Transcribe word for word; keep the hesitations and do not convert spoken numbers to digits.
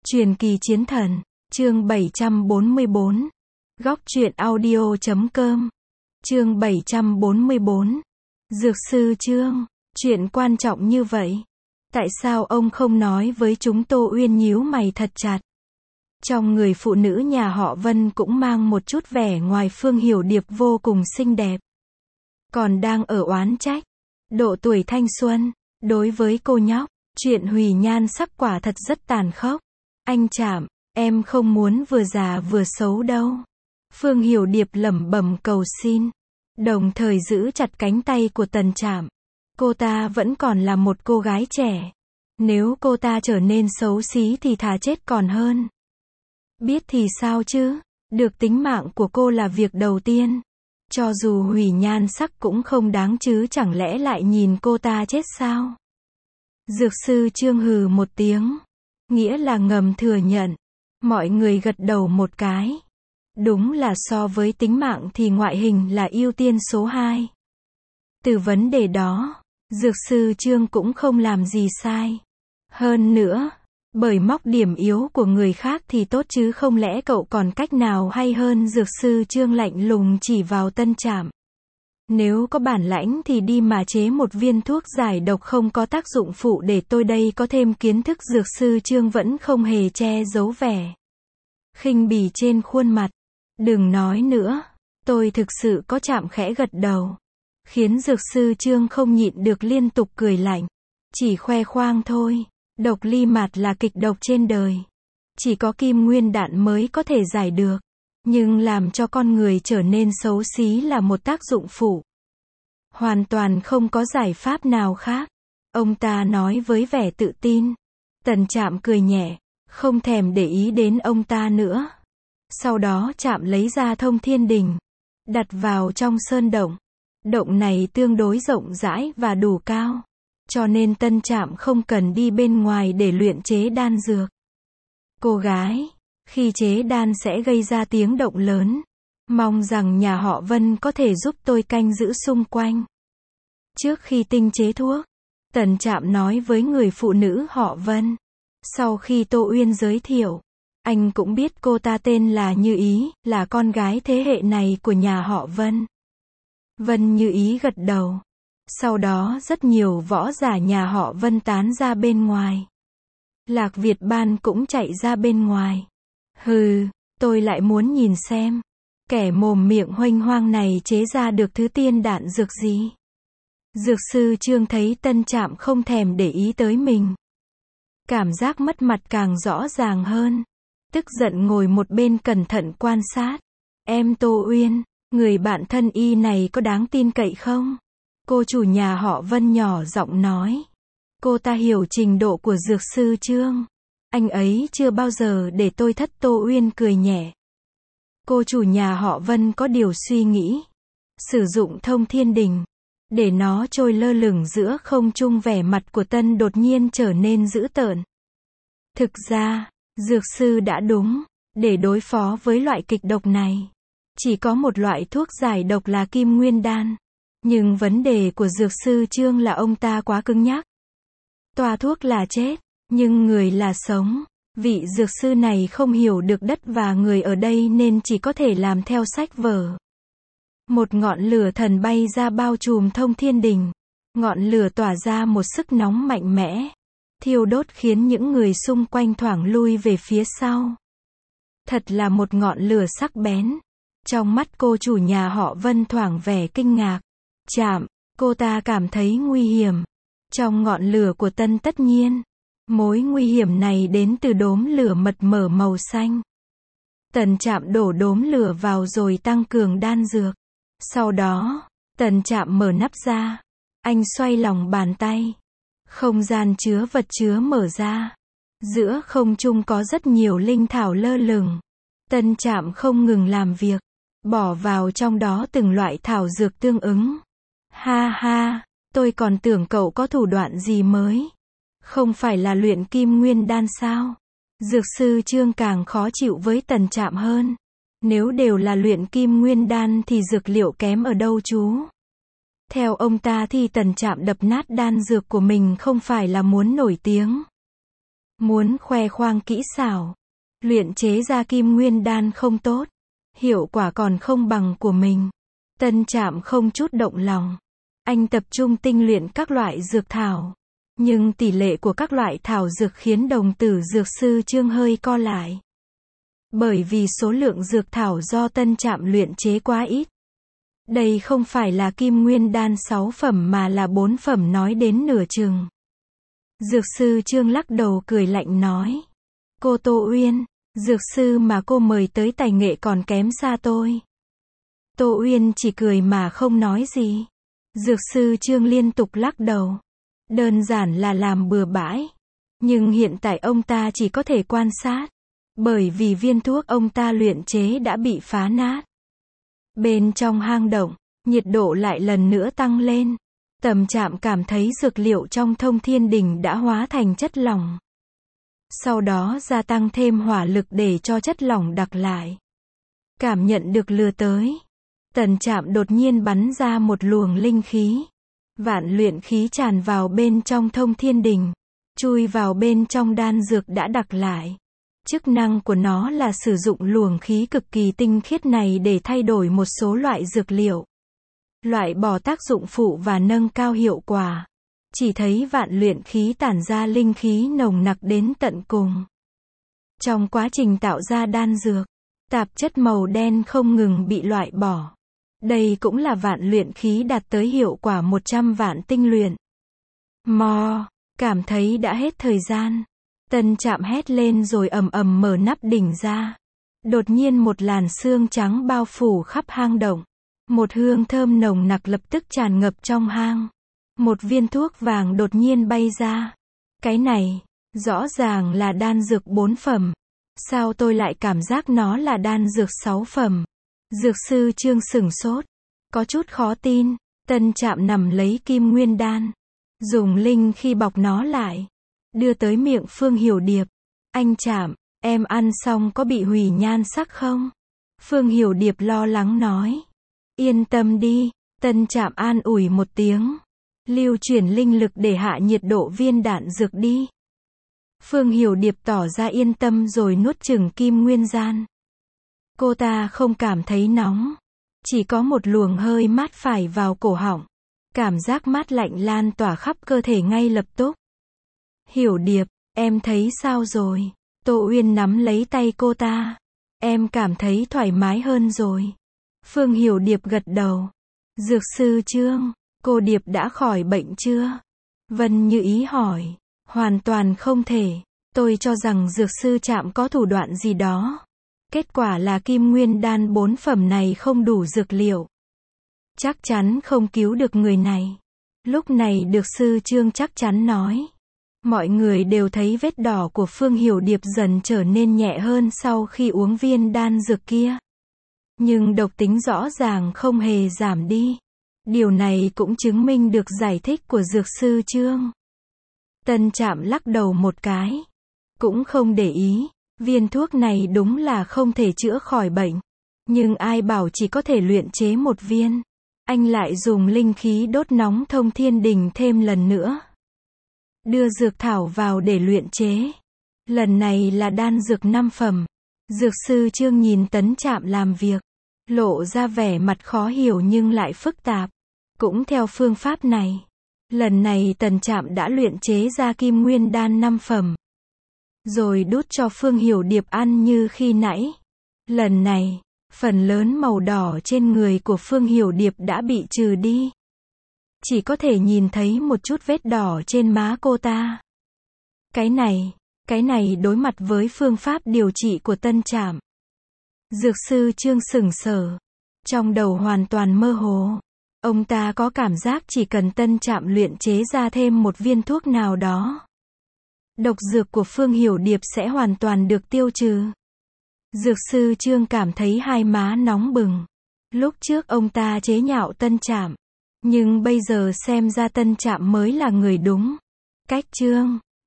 Truyền kỳ chiến thần, chương bảy trăm bốn mươi bốn. Góc truyện audio chấm com. Chương bảy trăm bốn mươi bốn. Dược sư Trương, chuyện quan trọng như vậy. Tại sao ông không nói với chúng? Tô Uyên nhíu mày thật chặt. Trong người phụ nữ nhà họ Vân cũng mang một chút vẻ ngoài Phương Hiểu Điệp vô cùng xinh đẹp. Còn đang ở oán trách. Độ tuổi thanh xuân, đối với cô nhóc, chuyện hủy nhan sắc quả thật rất tàn khốc. Anh Trạm, em không muốn vừa già vừa xấu đâu. Phương Hiểu Điệp lẩm bẩm cầu xin, đồng thời giữ chặt cánh tay của Tần Trạm. Cô ta vẫn còn là một cô gái trẻ. Nếu cô ta trở nên xấu xí thì thà chết còn hơn. Biết thì sao chứ, được tính mạng của cô là việc đầu tiên. Cho dù hủy nhan sắc cũng không đáng chứ, chẳng lẽ lại nhìn cô ta chết sao? Dược sư Trương hừ một tiếng, nghĩa là ngầm thừa nhận. Mọi người gật đầu một cái. Đúng là so với tính mạng thì ngoại hình là ưu tiên số hai. Từ vấn đề đó, dược sư Trương cũng không làm gì sai. Hơn nữa, bởi móc điểm yếu của người khác thì tốt chứ, không lẽ cậu còn cách nào hay hơn? Dược sư Trương lạnh lùng chỉ vào Tân Trạm. Nếu có bản lãnh thì đi mà chế một viên thuốc giải độc không có tác dụng phụ để tôi đây có thêm kiến thức. Dược sư Trương vẫn không hề che giấu vẻ khinh bỉ trên khuôn mặt. Đừng nói nữa, tôi thực sự có. Chạm khẽ gật đầu, khiến dược sư Trương không nhịn được liên tục cười lạnh. Chỉ khoe khoang thôi, độc ly mạt là kịch độc trên đời. Chỉ có kim nguyên đạn mới có thể giải được. Nhưng làm cho con người trở nên xấu xí là một tác dụng phụ. Hoàn toàn không có giải pháp nào khác. Ông ta nói với vẻ tự tin. Tần Trạm cười nhẹ, không thèm để ý đến ông ta nữa. Sau đó Trạm lấy ra thông thiên đình, đặt vào trong sơn động. Động này tương đối rộng rãi và đủ cao, cho nên Tân Trạm không cần đi bên ngoài để luyện chế đan dược. Cô gái, khi chế đan sẽ gây ra tiếng động lớn. Mong rằng nhà họ Vân có thể giúp tôi canh giữ xung quanh. Trước khi tinh chế thuốc, Tần Trạm nói với người phụ nữ họ Vân. Sau khi Tô Uyên giới thiệu, anh cũng biết cô ta tên là Như Ý, là con gái thế hệ này của nhà họ Vân. Vân Như Ý gật đầu. Sau đó rất nhiều võ giả nhà họ Vân tán ra bên ngoài. Lạc Việt Ban cũng chạy ra bên ngoài. Hừ, tôi lại muốn nhìn xem kẻ mồm miệng huênh hoang này chế ra được thứ tiên đạn dược gì. Dược sư Trương thấy Tân Trạm không thèm để ý tới mình, cảm giác mất mặt càng rõ ràng hơn. Tức giận ngồi một bên cẩn thận quan sát. Em Tô Uyên, người bạn thân y này có đáng tin cậy không? Cô chủ nhà họ Vân nhỏ giọng nói. Cô ta hiểu trình độ của dược sư Trương. Anh ấy chưa bao giờ để tôi thất. Tô Uyên cười nhẹ. Cô chủ nhà họ Vân có điều suy nghĩ. Sử dụng thông thiên đình, để nó trôi lơ lửng giữa không trung. Vẻ mặt của Tân đột nhiên trở nên dữ tợn. Thực ra, dược sư đã đúng. Để đối phó với loại kịch độc này, chỉ có một loại thuốc giải độc là kim nguyên đan. Nhưng vấn đề của dược sư Trương là ông ta quá cứng nhắc. Toa thuốc là chết, nhưng người là sống. Vị dược sư này không hiểu được đất và người ở đây nên chỉ có thể làm theo sách vở. Một ngọn lửa thần bay ra bao trùm thông thiên đình. Ngọn lửa tỏa ra một sức nóng mạnh mẽ, thiêu đốt khiến những người xung quanh thoảng lui về phía sau. Thật là một ngọn lửa sắc bén. Trong mắt cô chủ nhà họ Vân thoảng vẻ kinh ngạc. Chạm, cô ta cảm thấy nguy hiểm. Trong ngọn lửa của Tân tất nhiên, mối nguy hiểm này đến từ đốm lửa mật mở màu xanh. Tần Trạm đổ đốm lửa vào rồi tăng cường đan dược. Sau đó, Tần Trạm mở nắp ra. Anh xoay lòng bàn tay. Không gian chứa vật chứa mở ra. Giữa không trung có rất nhiều linh thảo lơ lửng. Tân Trạm không ngừng làm việc, bỏ vào trong đó từng loại thảo dược tương ứng. Ha ha, tôi còn tưởng cậu có thủ đoạn gì mới. Không phải là luyện kim nguyên đan sao? Dược sư Trương càng khó chịu với Tần Trạm hơn. Nếu đều là luyện kim nguyên đan thì dược liệu kém ở đâu chú? Theo ông ta thì Tần Trạm đập nát đan dược của mình không phải là muốn nổi tiếng. Muốn khoe khoang kỹ xảo, luyện chế ra kim nguyên đan không tốt, hiệu quả còn không bằng của mình. Tân Trạm không chút động lòng. Anh tập trung tinh luyện các loại dược thảo. Nhưng tỷ lệ của các loại thảo dược khiến đồng tử dược sư Trương hơi co lại. Bởi vì số lượng dược thảo do Tân Trạm luyện chế quá ít. Đây không phải là kim nguyên đan sáu phẩm mà là bốn phẩm nói đến nửa chừng. Dược sư Trương lắc đầu cười lạnh nói. Cô Tô Uyên, dược sư mà cô mời tới tài nghệ còn kém xa tôi. Tô Uyên chỉ cười mà không nói gì. Dược sư Trương liên tục lắc đầu. Đơn giản là làm bừa bãi. Nhưng hiện tại ông ta chỉ có thể quan sát. Bởi vì viên thuốc ông ta luyện chế đã bị phá nát. Bên trong hang động, nhiệt độ lại lần nữa tăng lên. Tầm Trạm cảm thấy dược liệu trong Thông Thiên Đỉnh đã hóa thành chất lỏng. Sau đó gia tăng thêm hỏa lực để cho chất lỏng đặc lại. Cảm nhận được lừa tới. Tần Trạm đột nhiên bắn ra một luồng linh khí. Vạn luyện khí tràn vào bên trong Thông Thiên Đỉnh. Chui vào bên trong đan dược đã đặc lại. Chức năng của nó là sử dụng luồng khí cực kỳ tinh khiết này để thay đổi một số loại dược liệu. Loại bỏ tác dụng phụ và nâng cao hiệu quả. Chỉ thấy vạn luyện khí tản ra linh khí nồng nặc đến tận cùng. Trong quá trình tạo ra đan dược, tạp chất màu đen không ngừng bị loại bỏ. Đây cũng là vạn luyện khí đạt tới hiệu quả một trăm vạn tinh luyện. Mò, cảm thấy đã hết thời gian. Tân Trạm hét lên rồi ầm ầm mở nắp đỉnh ra. Đột nhiên một làn sương trắng bao phủ khắp hang động. Một hương thơm nồng nặc lập tức tràn ngập trong hang. Một viên thuốc vàng đột nhiên bay ra. Cái này, rõ ràng là đan dược bốn phẩm. Sao tôi lại cảm giác nó là đan dược sáu phẩm? Dược sư Trương sửng sốt. Có chút khó tin. Tân Trạm nằm lấy kim nguyên đan. Dùng linh khi bọc nó lại. Đưa tới miệng Phương Hiểu Điệp. Anh Trạm, em ăn xong có bị hủy nhan sắc không? Phương Hiểu Điệp lo lắng nói. Yên tâm đi. Tân Trạm an ủi một tiếng. Lưu chuyển linh lực để hạ nhiệt độ viên đạn dược đi. Phương Hiểu Điệp tỏ ra yên tâm rồi nuốt chửng kim nguyên gian. Cô ta không cảm thấy nóng. Chỉ có một luồng hơi mát phải vào cổ họng. Cảm giác mát lạnh lan tỏa khắp cơ thể ngay lập tức. Hiểu Điệp, em thấy sao rồi? Tô Uyên nắm lấy tay cô ta. Em cảm thấy thoải mái hơn rồi. Phương Hiểu Điệp gật đầu. Dược sư Trương, cô Điệp đã khỏi bệnh chưa? Vân Như Ý hỏi. Hoàn toàn không thể. Tôi cho rằng dược sư Trạm có thủ đoạn gì đó. Kết quả là kim nguyên đan bốn phẩm này không đủ dược liệu. Chắc chắn không cứu được người này. Lúc này dược sư Trương chắc chắn nói. Mọi người đều thấy vết đỏ của Phương Hiểu Điệp dần trở nên nhẹ hơn sau khi uống viên đan dược kia. Nhưng độc tính rõ ràng không hề giảm đi. Điều này cũng chứng minh được giải thích của dược sư Trương. Tân Trạm lắc đầu một cái. Cũng không để ý. Viên thuốc này đúng là không thể chữa khỏi bệnh. Nhưng ai bảo chỉ có thể luyện chế một viên. Anh lại dùng linh khí đốt nóng Thông Thiên Đỉnh thêm lần nữa. Đưa dược thảo vào để luyện chế. Lần này là đan dược năm phẩm. Dược sư Trương nhìn Tấn Trạm làm việc. Lộ ra vẻ mặt khó hiểu nhưng lại phức tạp. Cũng theo phương pháp này. Lần này Tần Trạm đã luyện chế ra kim nguyên đan năm phẩm. Rồi đút cho Phương Hiểu Điệp ăn như khi nãy. Lần này, phần lớn màu đỏ trên người của Phương Hiểu Điệp đã bị trừ đi. Chỉ có thể nhìn thấy một chút vết đỏ trên má cô ta. Cái này, cái này đối mặt với phương pháp điều trị của Tân Trạm. Dược sư Trương sững sờ. Trong đầu hoàn toàn mơ hồ. Ông ta có cảm giác chỉ cần Tân Trạm luyện chế ra thêm một viên thuốc nào đó. Độc dược của Phương Hiểu Điệp sẽ hoàn toàn được tiêu trừ. Dược sư Trương cảm thấy hai má nóng bừng. Lúc trước ông ta chế nhạo Tân Trạm. Nhưng bây giờ xem ra Tân Trạm mới là người đúng. Cách Trương.